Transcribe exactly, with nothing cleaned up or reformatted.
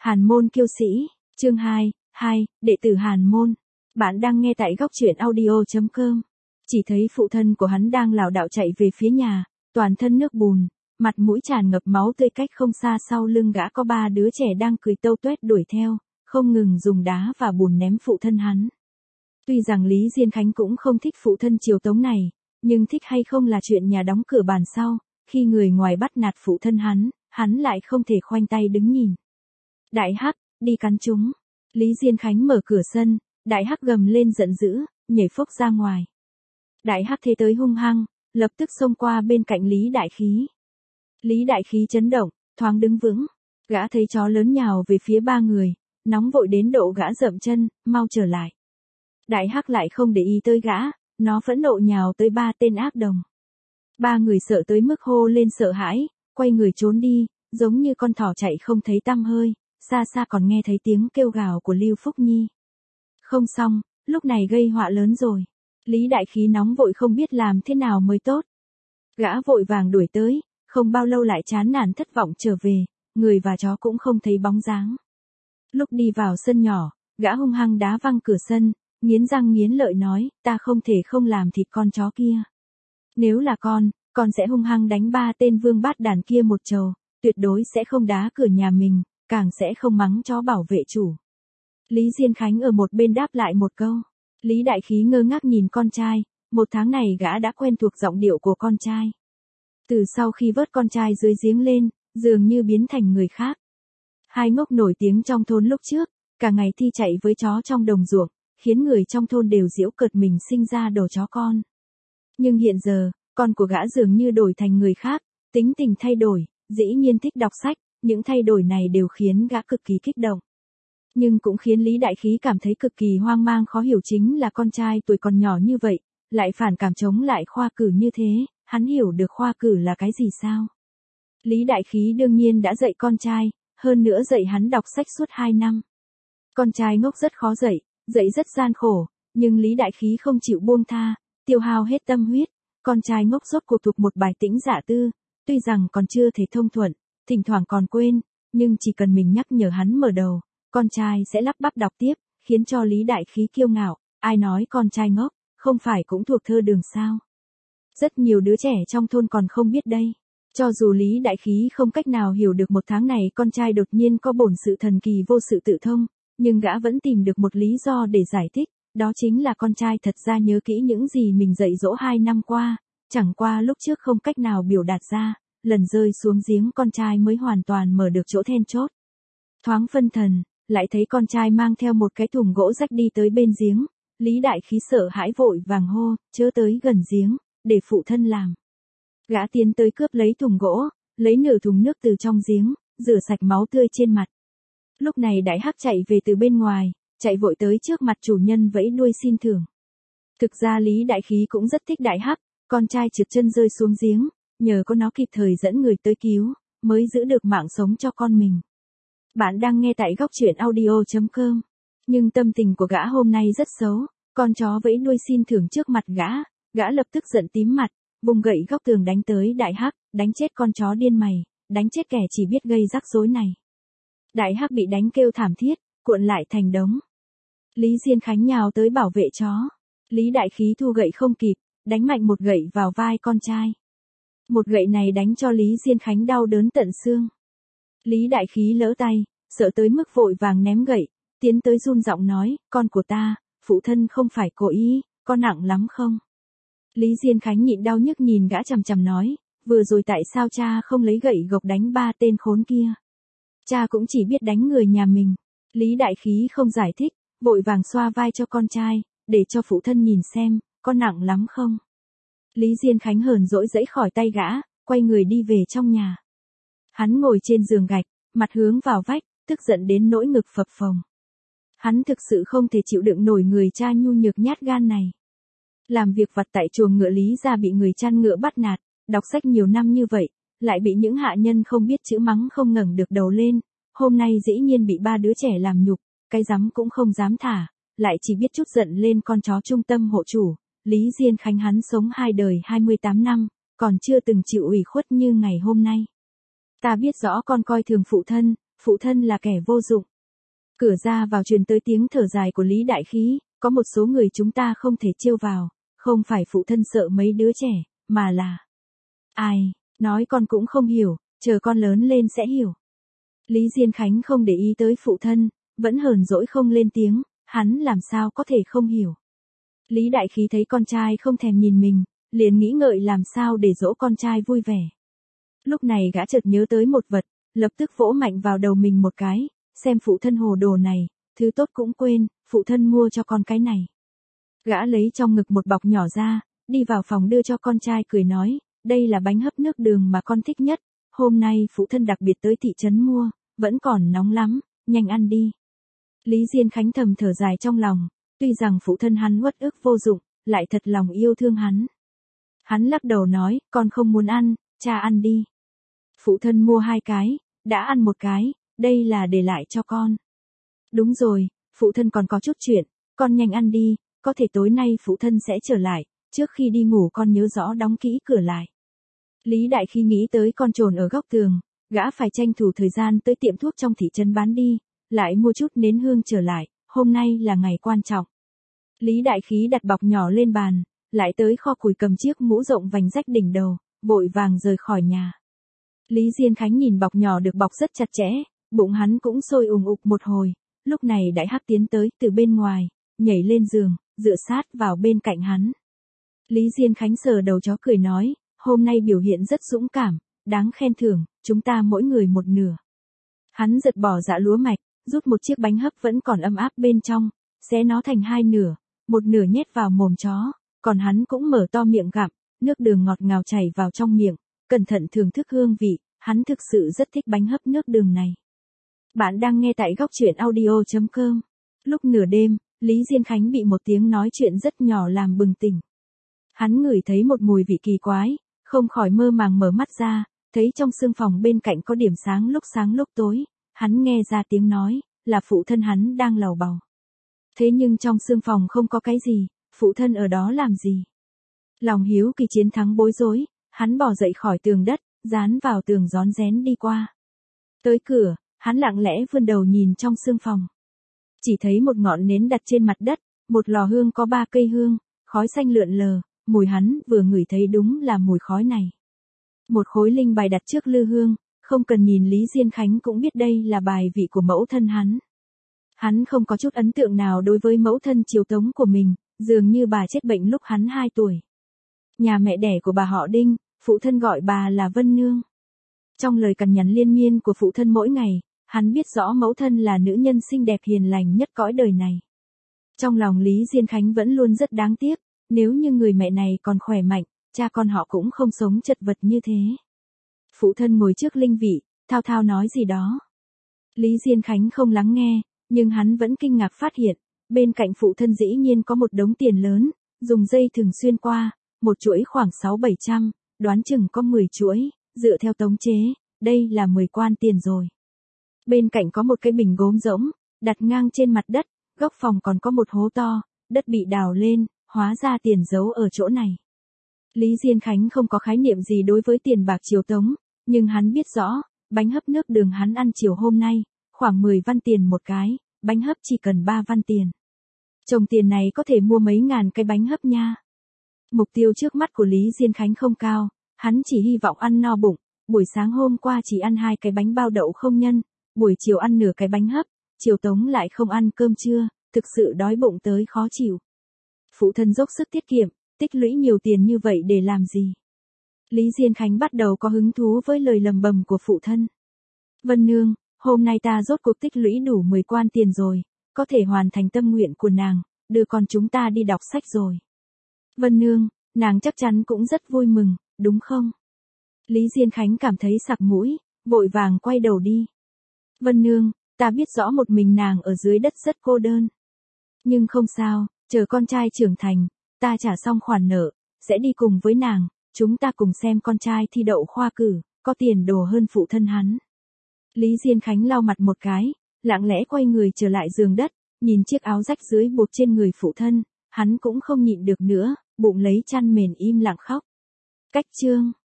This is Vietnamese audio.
Hàn môn kiêu sĩ, chương hai, hai, đệ tử Hàn môn. Bạn đang nghe tại góc truyện audio chấm com. Chỉ thấy phụ thân của hắn đang lảo đảo chạy về phía nhà, toàn thân nước bùn, mặt mũi tràn ngập máu tươi, cách không xa sau lưng gã có ba đứa trẻ đang cười tâu tuét đuổi theo, không ngừng dùng đá và bùn ném phụ thân hắn. Tuy rằng Lý Diên Khánh cũng không thích phụ thân triều tống này, nhưng thích hay không là chuyện nhà đóng cửa bàn sau, khi người ngoài bắt nạt phụ thân hắn, hắn lại không thể khoanh tay đứng nhìn. Đại hắc, đi cắn chúng. Lý Diên Khánh mở cửa sân, đại hắc gầm lên giận dữ, nhảy phốc ra ngoài. Đại hắc thế tới hung hăng, lập tức xông qua bên cạnh Lý Đại Khí. Lý Đại Khí chấn động, thoáng đứng vững, gã thấy chó lớn nhào về phía ba người, nóng vội đến độ gã dậm chân, mau trở lại. Đại hắc lại không để ý tới gã, nó phẫn nộ nhào tới ba tên ác đồng. Ba người sợ tới mức hô lên sợ hãi, quay người trốn đi, giống như con thỏ chạy không thấy tăm hơi, xa xa còn nghe thấy tiếng kêu gào của Lưu Phúc Nhi. Không xong, lúc này gây họa lớn rồi. Lý Đại Khí nóng vội không biết làm thế nào mới tốt. Gã vội vàng đuổi tới, không bao lâu lại chán nản thất vọng trở về, người và chó cũng không thấy bóng dáng. Lúc đi vào sân nhỏ, gã hung hăng đá văng cửa sân, nghiến răng nghiến lợi nói, ta không thể không làm thịt con chó kia. Nếu là con, con sẽ hung hăng đánh ba tên vương bát đàn kia một trầu, tuyệt đối sẽ không đá cửa nhà mình, càng sẽ không mắng chó bảo vệ chủ. Lý Diên Khánh ở một bên đáp lại một câu. Lý Đại Khí ngơ ngác nhìn con trai, một tháng này gã đã quen thuộc giọng điệu của con trai. Từ sau khi vớt con trai dưới giếng lên, dường như biến thành người khác. Hai ngốc nổi tiếng trong thôn lúc trước, cả ngày thi chạy với chó trong đồng ruộng, khiến người trong thôn đều giễu cợt mình sinh ra đồ chó con. Nhưng hiện giờ, con của gã dường như đổi thành người khác, tính tình thay đổi, dĩ nhiên thích đọc sách, những thay đổi này đều khiến gã cực kỳ kích động. Nhưng cũng khiến Lý Đại Khí cảm thấy cực kỳ hoang mang khó hiểu, chính là con trai tuổi còn nhỏ như vậy, lại phản cảm chống lại khoa cử như thế, hắn hiểu được khoa cử là cái gì sao? Lý Đại Khí đương nhiên đã dạy con trai, hơn nữa dạy hắn đọc sách suốt hai năm. Con trai ngốc rất khó dạy, dạy rất gian khổ, nhưng Lý Đại Khí không chịu buông tha, tiêu hao hết tâm huyết, con trai ngốc rốt cuộc thuộc một bài tĩnh dạ tư, tuy rằng còn chưa thể thông thuận, thỉnh thoảng còn quên, nhưng chỉ cần mình nhắc nhở hắn mở đầu, con trai sẽ lắp bắp đọc tiếp, khiến cho Lý Đại Khí kiêu ngạo, ai nói con trai ngốc, không phải cũng thuộc thơ đường sao. Rất nhiều đứa trẻ trong thôn còn không biết đây. Cho dù Lý Đại Khí không cách nào hiểu được một tháng này con trai đột nhiên có bổn sự thần kỳ vô sự tự thông, nhưng gã vẫn tìm được một lý do để giải thích, đó chính là con trai thật ra nhớ kỹ những gì mình dạy dỗ hai năm qua, chẳng qua lúc trước không cách nào biểu đạt ra, lần rơi xuống giếng con trai mới hoàn toàn mở được chỗ then chốt. Thoáng phân thần, lại thấy con trai mang theo một cái thùng gỗ rách đi tới bên giếng, Lý Đại Khí sợ hãi vội vàng hô, chớ tới gần giếng, để phụ thân làm. Gã tiến tới cướp lấy thùng gỗ, lấy nửa thùng nước từ trong giếng, rửa sạch máu tươi trên mặt. Lúc này Đại Hắc chạy về từ bên ngoài, chạy vội tới trước mặt chủ nhân vẫy đuôi xin thưởng. Thực ra Lý Đại Khí cũng rất thích Đại Hắc, con trai trượt chân rơi xuống giếng, nhờ có nó kịp thời dẫn người tới cứu, mới giữ được mạng sống cho con mình. Bạn đang nghe tại góc truyện audio chấm com. Nhưng tâm tình của gã hôm nay rất xấu, con chó vẫy đuôi xin thưởng trước mặt gã, gã lập tức giận tím mặt, vùng gậy góc tường đánh tới Đại Hắc, đánh chết con chó điên mày, đánh chết kẻ chỉ biết gây rắc rối này. Đại Hắc bị đánh kêu thảm thiết, cuộn lại thành đống. Lý Diên Khánh nhào tới bảo vệ chó. Lý Đại Khí thu gậy không kịp, đánh mạnh một gậy vào vai con trai. Một gậy này đánh cho Lý Diên Khánh đau đớn tận xương. Lý Đại Khí lỡ tay, sợ tới mức vội vàng ném gậy, tiến tới run giọng nói, con của ta, phụ thân không phải cố ý, có nặng lắm không? Lý Diên Khánh nhịn đau nhức nhìn gã chằm chằm nói, vừa rồi tại sao cha không lấy gậy gộc đánh ba tên khốn kia? Cha cũng chỉ biết đánh người nhà mình. Lý Đại Khí không giải thích, vội vàng xoa vai cho con trai, để cho phụ thân nhìn xem, có nặng lắm không? Lý Diên Khánh hờn dỗi dẫy khỏi tay gã, quay người đi về trong nhà. Hắn ngồi trên giường gạch, mặt hướng vào vách, tức giận đến nỗi ngực phập phồng. Hắn thực sự không thể chịu đựng nổi người cha nhu nhược nhát gan này. Làm việc vặt tại chuồng ngựa Lý gia bị người chăn ngựa bắt nạt, đọc sách nhiều năm như vậy, lại bị những hạ nhân không biết chữ mắng không ngẩng được đầu lên, hôm nay dĩ nhiên bị ba đứa trẻ làm nhục, cái dám cũng không dám thả, lại chỉ biết chút giận lên con chó trung tâm hộ chủ. Lý Diên Khánh hắn sống hai đời hai mươi tám năm, còn chưa từng chịu ủy khuất như ngày hôm nay. Ta biết rõ con coi thường phụ thân, phụ thân là kẻ vô dụng. Cửa ra vào truyền tới tiếng thở dài của Lý Đại Khí, có một số người chúng ta không thể trêu vào, không phải phụ thân sợ mấy đứa trẻ, mà là... Ai, nói con cũng không hiểu, chờ con lớn lên sẽ hiểu. Lý Diên Khánh không để ý tới phụ thân, vẫn hờn dỗi không lên tiếng, hắn làm sao có thể không hiểu. Lý Đại Khí thấy con trai không thèm nhìn mình, liền nghĩ ngợi làm sao để dỗ con trai vui vẻ. Lúc này gã chợt nhớ tới một vật, lập tức vỗ mạnh vào đầu mình một cái, xem phụ thân hồ đồ này, thứ tốt cũng quên, phụ thân mua cho con cái này. Gã lấy trong ngực một bọc nhỏ ra, đi vào phòng đưa cho con trai cười nói, đây là bánh hấp nước đường mà con thích nhất, hôm nay phụ thân đặc biệt tới thị trấn mua, vẫn còn nóng lắm, nhanh ăn đi. Lý Diên Khánh thầm thở dài trong lòng, tuy rằng phụ thân hắn uất ức vô dụng, lại thật lòng yêu thương hắn. Hắn lắc đầu nói, con không muốn ăn, cha ăn đi. Phụ thân mua hai cái, đã ăn một cái, đây là để lại cho con. Đúng rồi, phụ thân còn có chút chuyện, con nhanh ăn đi, có thể tối nay phụ thân sẽ trở lại, trước khi đi ngủ con nhớ rõ đóng kỹ cửa lại. Lý Đại Khí nghĩ tới con trồn ở góc tường, gã phải tranh thủ thời gian tới tiệm thuốc trong thị trấn bán đi, lại mua chút nến hương trở lại, hôm nay là ngày quan trọng. Lý Đại Khí đặt bọc nhỏ lên bàn, lại tới kho củi cầm chiếc mũ rộng vành rách đỉnh đầu, vội vàng rời khỏi nhà. Lý Diên Khánh nhìn bọc nhỏ được bọc rất chặt chẽ, bụng hắn cũng sôi ùng ục một hồi, lúc này Đại Hắc tiến tới từ bên ngoài, nhảy lên giường, dựa sát vào bên cạnh hắn. Lý Diên Khánh sờ đầu chó cười nói, hôm nay biểu hiện rất dũng cảm, đáng khen thưởng, chúng ta mỗi người một nửa. Hắn giật bỏ dạ lúa mạch, rút một chiếc bánh hấp vẫn còn ấm áp bên trong, xé nó thành hai nửa, một nửa nhét vào mồm chó, còn hắn cũng mở to miệng gặm, nước đường ngọt ngào chảy vào trong miệng, cẩn thận thưởng thức hương vị, hắn thực sự rất thích bánh hấp nước đường này. Bạn đang nghe tại góc truyện audio chấm com. Lúc nửa đêm, Lý Diên Khánh bị một tiếng nói chuyện rất nhỏ làm bừng tỉnh. Hắn ngửi thấy một mùi vị kỳ quái, không khỏi mơ màng mở mắt ra, thấy trong sương phòng bên cạnh có điểm sáng lúc sáng lúc tối, hắn nghe ra tiếng nói, là phụ thân hắn đang lầu bầu. Thế nhưng trong sương phòng không có cái gì, phụ thân ở đó làm gì? Lòng hiếu kỳ chiến thắng bối rối, hắn bò dậy khỏi tường đất, dán vào tường rón rén đi qua. Tới cửa, hắn lặng lẽ vươn đầu nhìn trong sương phòng. Chỉ thấy một ngọn nến đặt trên mặt đất, một lò hương có ba cây hương, khói xanh lượn lờ, mùi hắn vừa ngửi thấy đúng là mùi khói này. Một khối linh bài đặt trước lư hương, không cần nhìn Lý Diên Khánh cũng biết đây là bài vị của mẫu thân hắn. Hắn không có chút ấn tượng nào đối với mẫu thân Triều Tống của mình, dường như bà chết bệnh lúc hắn hai tuổi. Nhà mẹ đẻ của bà họ Đinh, phụ thân gọi bà là Vân Nương. Trong lời cằn nhằn liên miên của phụ thân mỗi ngày, hắn biết rõ mẫu thân là nữ nhân xinh đẹp hiền lành nhất cõi đời này. Trong lòng Lý Diên Khánh vẫn luôn rất đáng tiếc, nếu như người mẹ này còn khỏe mạnh, cha con họ cũng không sống chật vật như thế. Phụ thân ngồi trước linh vị, thao thao nói gì đó. Lý Diên Khánh không lắng nghe, nhưng hắn vẫn kinh ngạc phát hiện, bên cạnh phụ thân dĩ nhiên có một đống tiền lớn, dùng dây thừng xuyên qua, một chuỗi khoảng sáu bảy trăm, đoán chừng có mười chuỗi, dựa theo tống chế, đây là mười quan tiền rồi. Bên cạnh có một cái bình gốm rỗng, đặt ngang trên mặt đất, góc phòng còn có một hố to, đất bị đào lên, hóa ra tiền giấu ở chỗ này. Lý Diên Khánh không có khái niệm gì đối với tiền bạc Triều Tống, nhưng hắn biết rõ, bánh hấp nước đường hắn ăn chiều hôm nay, khoảng mười văn tiền một cái, bánh hấp chỉ cần ba văn tiền. Chồng tiền này có thể mua mấy ngàn cái bánh hấp nha. Mục tiêu trước mắt của Lý Diên Khánh không cao, hắn chỉ hy vọng ăn no bụng, buổi sáng hôm qua chỉ ăn hai cái bánh bao đậu không nhân, buổi chiều ăn nửa cái bánh hấp, Triều Tống lại không ăn cơm trưa, thực sự đói bụng tới khó chịu. Phụ thân dốc sức tiết kiệm, tích lũy nhiều tiền như vậy để làm gì? Lý Diên Khánh bắt đầu có hứng thú với lời lầm bầm của phụ thân. Vân Nương, hôm nay ta rốt cuộc tích lũy đủ mười quan tiền rồi, có thể hoàn thành tâm nguyện của nàng, đưa con chúng ta đi đọc sách rồi. Vân Nương, nàng chắc chắn cũng rất vui mừng, đúng không? Lý Diên Khánh cảm thấy sặc mũi, vội vàng quay đầu đi. Vân Nương, ta biết rõ một mình nàng ở dưới đất rất cô đơn. Nhưng không sao, chờ con trai trưởng thành, ta trả xong khoản nợ, sẽ đi cùng với nàng, chúng ta cùng xem con trai thi đậu khoa cử, có tiền đồ hơn phụ thân hắn. Lý Diên Khánh lau mặt một cái, lặng lẽ quay người trở lại giường đất, nhìn chiếc áo rách dưới buộc trên người phụ thân, hắn cũng không nhịn được nữa, bụng lấy chăn mền im lặng khóc. Cách chương